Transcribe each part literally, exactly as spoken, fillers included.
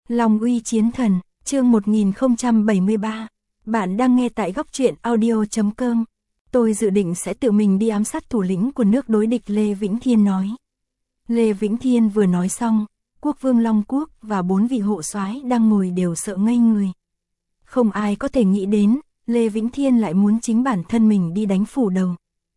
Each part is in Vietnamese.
Long uy chiến thần, chương một nghìn không trăm bảy mươi ba. Bạn đang nghe tại góc truyện audio chấm com. Tôi dự định sẽ tự mình đi ám sát thủ lĩnh của nước đối địch, Lê Vĩnh Thiên nói. Lê Vĩnh Thiên vừa nói xong, quốc vương Long Quốc và bốn vị hộ soái đang ngồi đều sợ ngây người. Không ai có thể nghĩ đến, Lê Vĩnh Thiên lại muốn chính bản thân mình đi đánh phủ đầu.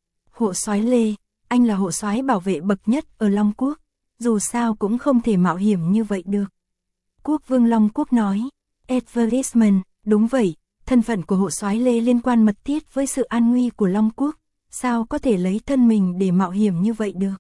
Hộ soái Lê, anh là hộ soái bảo vệ bậc nhất ở Long Quốc, dù sao cũng không thể mạo hiểm như vậy được. Quốc vương Long Quốc nói, Advertisement, đúng vậy, thân phận của hộ soái Lê liên quan mật thiết với sự an nguy của Long Quốc, sao có thể lấy thân mình để mạo hiểm như vậy được.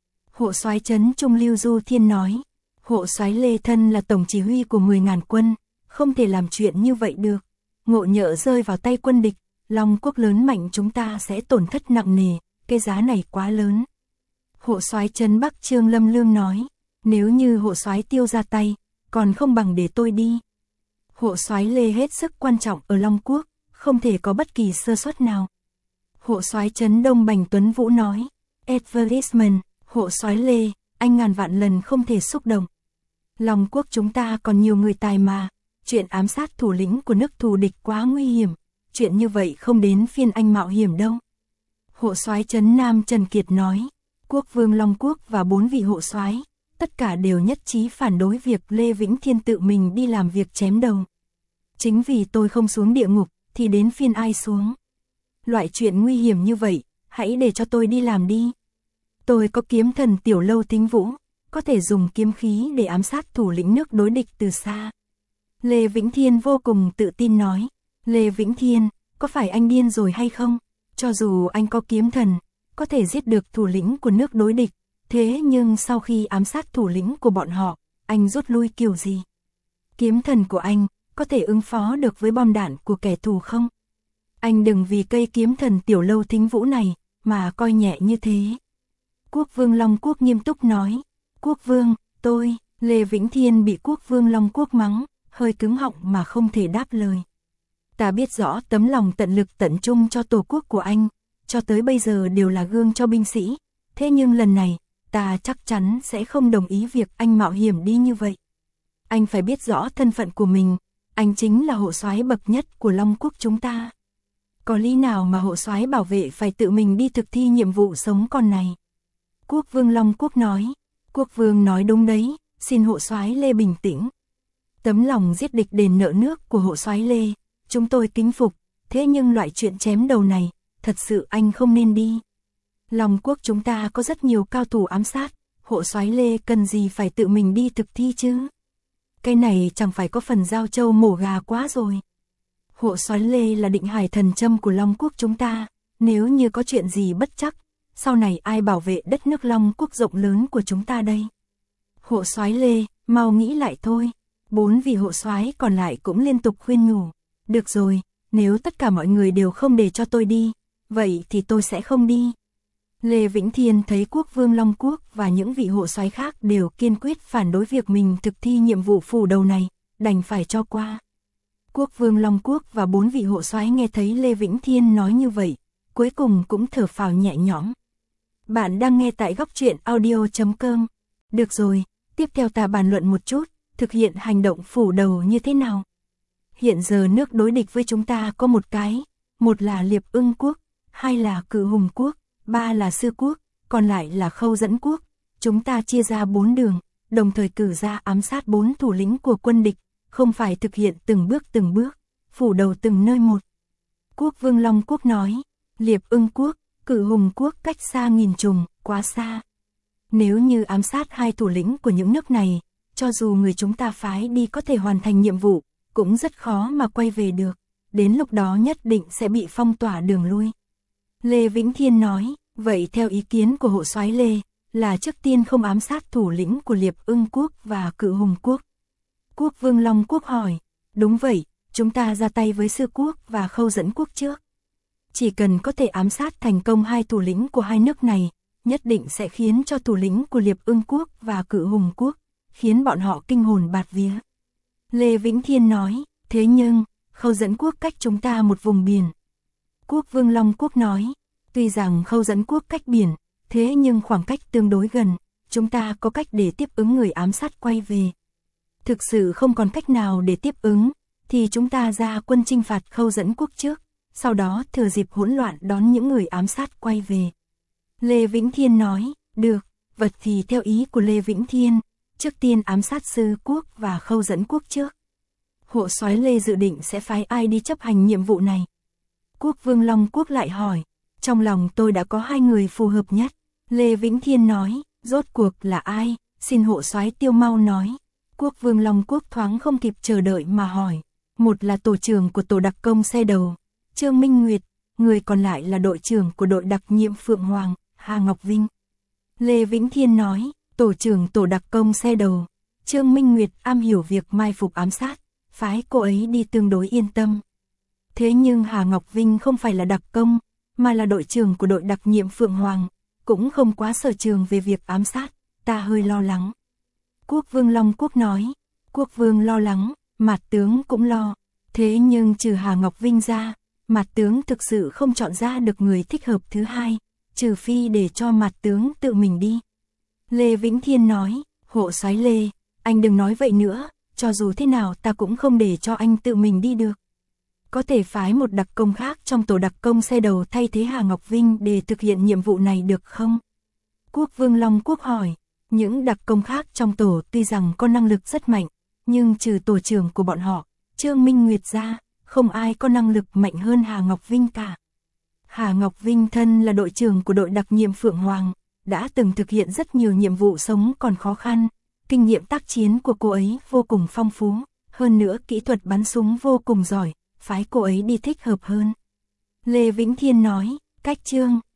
Hộ soái Trấn Trung Lưu Du Thiên nói, hộ soái Lê thân là tổng chỉ huy của mười ngàn quân, không thể làm chuyện như vậy được. Ngộ nhỡ rơi vào tay quân địch, Long Quốc lớn mạnh chúng ta sẽ tổn thất nặng nề, cái giá này quá lớn. Hộ soái Trấn Bắc Trương Lâm Lương nói, nếu như hộ soái Tiêu ra tay, còn không bằng để tôi đi. Hộ soái Lê hết sức quan trọng ở Long Quốc, không thể có bất kỳ sơ suất nào. Hộ soái Trấn Đông Bành Tuấn Vũ nói, Advertisement, hộ soái Lê, anh ngàn vạn lần không thể xúc động. Long Quốc chúng ta còn nhiều người tài mà, chuyện ám sát thủ lĩnh của nước thù địch quá nguy hiểm, chuyện như vậy không đến phiên anh mạo hiểm đâu. Hộ soái Trấn Nam Trần Kiệt nói, quốc vương Long Quốc và bốn vị hộ soái, tất cả đều nhất trí phản đối việc Lê Vĩnh Thiên tự mình đi làm việc chém đầu. Chính vì tôi không xuống địa ngục, thì đến phiên ai xuống. Loại chuyện nguy hiểm như vậy, hãy để cho tôi đi làm đi. Tôi có kiếm thần Tiểu Lâu Tính Vũ, có thể dùng kiếm khí để ám sát thủ lĩnh nước đối địch từ xa. Lê Vĩnh Thiên vô cùng tự tin nói, Lê Vĩnh Thiên, có phải anh điên rồi hay không? Cho dù anh có kiếm thần, có thể giết được thủ lĩnh của nước đối địch, thế nhưng sau khi ám sát thủ lĩnh của bọn họ, anh rút lui kiểu gì? Kiếm thần của anh, có thể ứng phó được với bom đạn của kẻ thù không? Anh đừng vì cây kiếm thần Tiểu Lâu Tính Vũ này, mà coi nhẹ như thế. Quốc vương Long Quốc nghiêm túc nói, quốc vương, tôi, Lê Vĩnh Thiên bị quốc vương Long Quốc mắng, hơi cứng họng mà không thể đáp lời. Ta biết rõ tấm lòng tận lực tận trung cho tổ quốc của anh, cho tới bây giờ đều là gương cho binh sĩ, thế nhưng lần này, ta chắc chắn sẽ không đồng ý việc anh mạo hiểm đi như vậy. Anh phải biết rõ thân phận của mình, anh chính là hộ soái bậc nhất của Long Quốc chúng ta. Có lý nào mà hộ soái bảo vệ phải tự mình đi thực thi nhiệm vụ sống còn này? Quốc vương Long Quốc nói, quốc vương nói đúng đấy, xin hộ soái Lê bình tĩnh. Tấm lòng giết địch đền nợ nước của hộ soái Lê, chúng tôi kính phục, thế nhưng loại chuyện chém đầu này, thật sự anh không nên đi. Long Quốc chúng ta có rất nhiều cao thủ ám sát, hộ soái Lê cần gì phải tự mình đi thực thi chứ? Cái này chẳng phải có phần giao châu mổ gà quá rồi. Hộ soái Lê là định hải thần châm của Long Quốc chúng ta, nếu như có chuyện gì bất trắc, sau này ai bảo vệ đất nước Long Quốc rộng lớn của chúng ta đây? Hộ soái Lê, mau nghĩ lại thôi. Bốn vị hộ soái còn lại cũng liên tục khuyên nhủ. Được rồi, nếu tất cả mọi người đều không để cho tôi đi, vậy thì tôi sẽ không đi. Lê Vĩnh Thiên thấy quốc vương Long Quốc và những vị hộ soái khác đều kiên quyết phản đối việc mình thực thi nhiệm vụ phủ đầu này, đành phải cho qua. Quốc vương Long Quốc và bốn vị hộ soái nghe thấy Lê Vĩnh Thiên nói như vậy, cuối cùng cũng thở phào nhẹ nhõm. Bạn đang nghe tại góc truyện audio chấm com. Được rồi, tiếp theo ta bàn luận một chút, thực hiện hành động phủ đầu như thế nào? Hiện giờ nước đối địch với chúng ta có một cái, một là Liệp Ưng Quốc, hai là Cự Hùng Quốc, ba là Sư Quốc, còn lại là Khâu Dẫn Quốc. Chúng ta chia ra bốn đường, đồng thời cử ra ám sát bốn thủ lĩnh của quân địch, không phải thực hiện từng bước từng bước, phủ đầu từng nơi một. Quốc vương Long Quốc nói, Liệp Ưng Quốc, Cự Hùng Quốc cách xa nghìn trùng, quá xa. Nếu như ám sát hai thủ lĩnh của những nước này, cho dù người chúng ta phái đi có thể hoàn thành nhiệm vụ, cũng rất khó mà quay về được, đến lúc đó nhất định sẽ bị phong tỏa đường lui. Lê Vĩnh Thiên nói, vậy theo ý kiến của hộ soái Lê, là trước tiên không ám sát thủ lĩnh của Liệp Ưng Quốc và Cự Hùng Quốc. Quốc vương Long Quốc hỏi, đúng vậy, chúng ta ra tay với Sư Quốc và Khâu Dẫn Quốc trước. Chỉ cần có thể ám sát thành công hai thủ lĩnh của hai nước này, nhất định sẽ khiến cho thủ lĩnh của Liệp Ưng Quốc và Cự Hùng Quốc, khiến bọn họ kinh hồn bạt vía. Lê Vĩnh Thiên nói, thế nhưng, Khâu Dẫn Quốc cách chúng ta một vùng biển. Quốc vương Long Quốc nói, tuy rằng Khâu Dẫn Quốc cách biển, thế nhưng khoảng cách tương đối gần, chúng ta có cách để tiếp ứng người ám sát quay về. thực sự không còn cách nào để tiếp ứng, thì chúng ta ra quân chinh phạt Khâu Dẫn Quốc trước, sau đó thừa dịp hỗn loạn đón những người ám sát quay về. Lê Vĩnh Thiên nói, được, vật thì theo ý của Lê Vĩnh Thiên, trước tiên ám sát Sư Quốc và Khâu Dẫn Quốc trước. Hộ soái Lê dự định sẽ phái ai đi chấp hành nhiệm vụ này? Quốc Vương Long Quốc lại hỏi, trong lòng tôi đã có hai người phù hợp nhất. Lê Vĩnh Thiên nói, rốt cuộc là ai, xin hộ soái Tiêu mau nói. Quốc Vương Long Quốc thoáng không kịp chờ đợi mà hỏi, một là tổ trưởng của tổ đặc công xe đầu, Trương Minh Nguyệt, người còn lại là đội trưởng của đội đặc nhiệm Phượng Hoàng, Hà Ngọc Vinh. Lê Vĩnh Thiên nói, tổ trưởng tổ đặc công xe đầu, Trương Minh Nguyệt am hiểu việc mai phục ám sát, phái cô ấy đi tương đối yên tâm. Thế nhưng Hà Ngọc Vinh không phải là đặc công, mà là đội trưởng của đội đặc nhiệm Phượng Hoàng, cũng không quá sở trường về việc ám sát, ta hơi lo lắng. Quốc Vương Long Quốc nói, Quốc Vương lo lắng, Mạt tướng cũng lo, thế nhưng trừ Hà Ngọc Vinh ra, Mạt tướng thực sự không chọn ra được người thích hợp thứ hai, trừ phi để cho Mạt tướng tự mình đi. Lê Vĩnh Thiên nói, hộ soái Lê, anh đừng nói vậy nữa, cho dù thế nào ta cũng không để cho anh tự mình đi được. Có thể phái một đặc công khác trong tổ đặc công xe đầu thay thế Hà Ngọc Vinh để thực hiện nhiệm vụ này được không? Quốc Vương Long Quốc hỏi, những đặc công khác trong tổ tuy rằng có năng lực rất mạnh, nhưng trừ tổ trưởng của bọn họ, Trương Minh Nguyệt ra, không ai có năng lực mạnh hơn Hà Ngọc Vinh cả. Hà Ngọc Vinh thân là đội trưởng của đội đặc nhiệm Phượng Hoàng, đã từng thực hiện rất nhiều nhiệm vụ sống còn khó khăn, kinh nghiệm tác chiến của cô ấy vô cùng phong phú, hơn nữa kỹ thuật bắn súng vô cùng giỏi, phái cô ấy đi thích hợp hơn. Lê Vĩnh Thiên nói, cách Trương